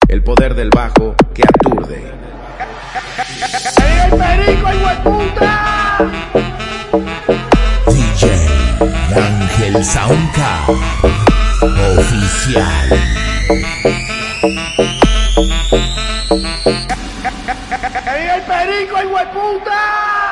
El poder del bajo que aturde. ¡El perico, hijo de puta! DJ Ángel Soundcard Oficial. ¡El perico, hijo de puta!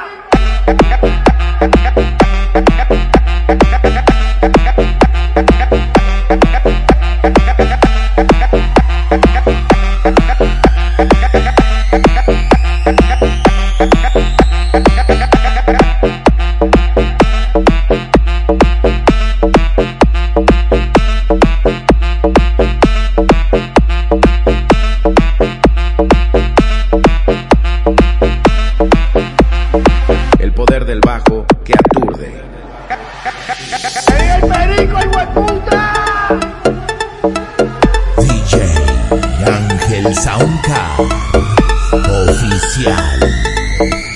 El poder del bajo que aturde. ¡El perico, hijo de puta! DJ Ángel Soundcard Oficial.